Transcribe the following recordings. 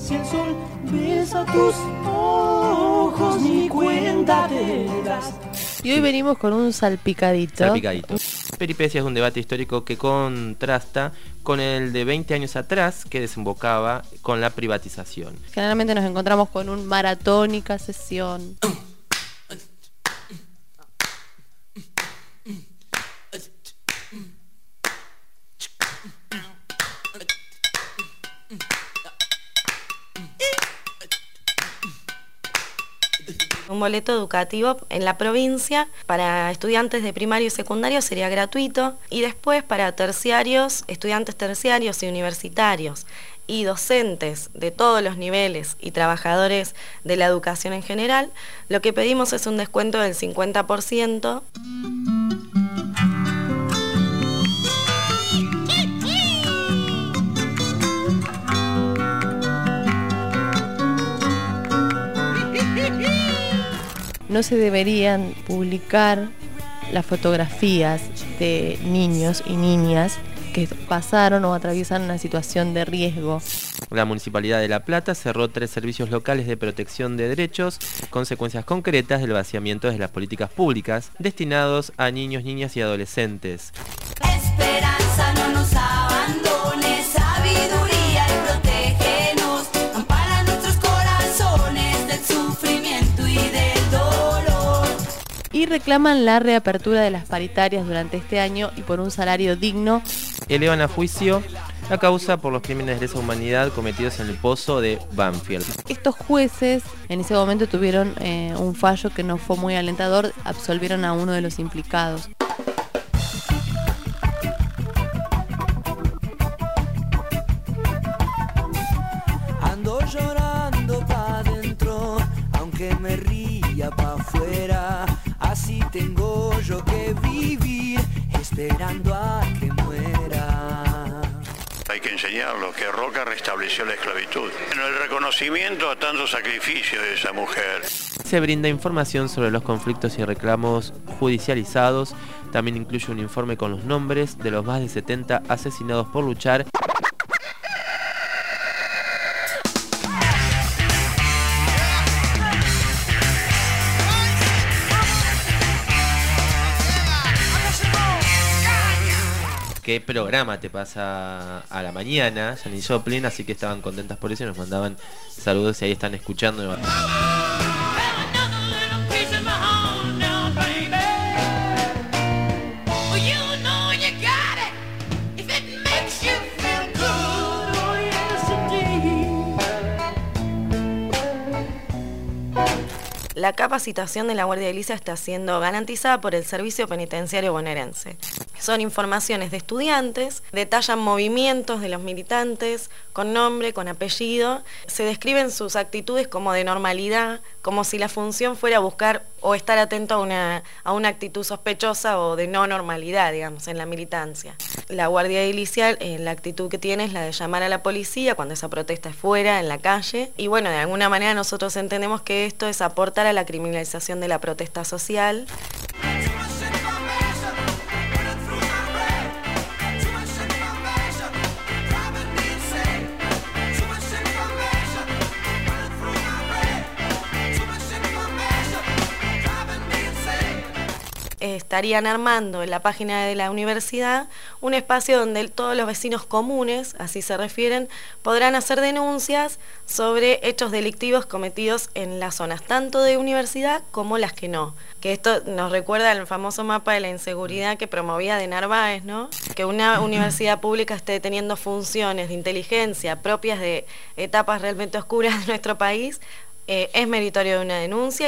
Si el sol besa tus ojos, ni cuenta te das. Y hoy venimos con un salpicadito. Peripecia es un debate histórico que contrasta con el de 20 años atrás, que desembocaba con la privatización. Generalmente nos encontramos con un maratónica sesión. Un boleto educativo en la provincia para estudiantes de primario y secundario sería gratuito, y después para terciarios, estudiantes terciarios y universitarios y docentes de todos los niveles y trabajadores de la educación en general, lo que pedimos es un descuento del 50%. No se deberían publicar las fotografías de niños y niñas que pasaron o atraviesan una situación de riesgo. La Municipalidad de La Plata cerró 3 servicios locales de protección de derechos, consecuencias concretas del vaciamiento de las políticas públicas destinados a niños, niñas y adolescentes. Esperanza, no nos abandones, sabiduría y protégenos, ampara nuestros corazones del sufrimiento y del dolor. Y reclaman la reapertura de las paritarias durante este año y por un salario digno. Elevan a juicio la causa por los crímenes de lesa humanidad cometidos en el pozo de Banfield. Estos jueces en ese momento tuvieron un fallo que no fue muy alentador, absolvieron a uno de los implicados. Ando llorando pa' adentro, aunque me ría pa' afuera. Así tengo yo que vivir, esperando a que muera. Hay que enseñarlo, que Roca restableció la esclavitud. Bueno, el reconocimiento a tanto sacrificio de esa mujer. Se brinda información sobre los conflictos y reclamos judicializados. También incluye un informe con los nombres de los más de 70 asesinados por luchar. ¿Qué programa te pasa a la mañana? Janis Joplin, así que estaban contentas por eso y nos mandaban saludos si ahí están escuchando. La capacitación de la Guardia Edilicia está siendo garantizada por el Servicio Penitenciario Bonaerense. Son informaciones de estudiantes, detallan movimientos de los militantes, con nombre, con apellido, se describen sus actitudes como de normalidad, como si la función fuera buscar o estar atento a una actitud sospechosa o de no normalidad, digamos, en la militancia. La Guardia Edilicia, la actitud que tiene es la de llamar a la policía cuando esa protesta es fuera, en la calle, y bueno, de alguna manera nosotros entendemos que esto es aportar a la criminalización de la protesta social. Estarían armando en la página de la universidad un espacio donde todos los vecinos comunes, así se refieren, podrán hacer denuncias sobre hechos delictivos cometidos en las zonas tanto de universidad como las que no. Que esto nos recuerda al famoso mapa de la inseguridad que promovía de Narváez, ¿no? Que una universidad pública esté teniendo funciones de inteligencia propias de etapas realmente oscuras de nuestro país es meritorio de una denuncia.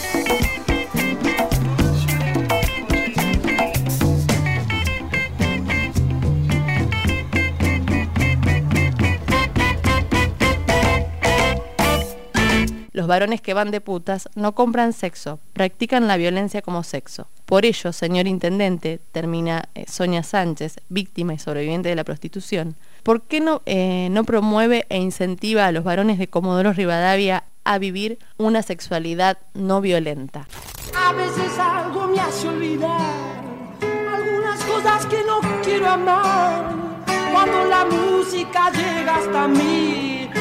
Los varones que van de putas no compran sexo, practican la violencia como sexo. Por ello, señor intendente, termina Sonia Sánchez, víctima y sobreviviente de la prostitución, ¿por qué no promueve e incentiva a los varones de Comodoro Rivadavia a vivir una sexualidad no violenta? A veces algo me hace olvidar algunas cosas que no quiero amar. Cuando la música llega hasta mí,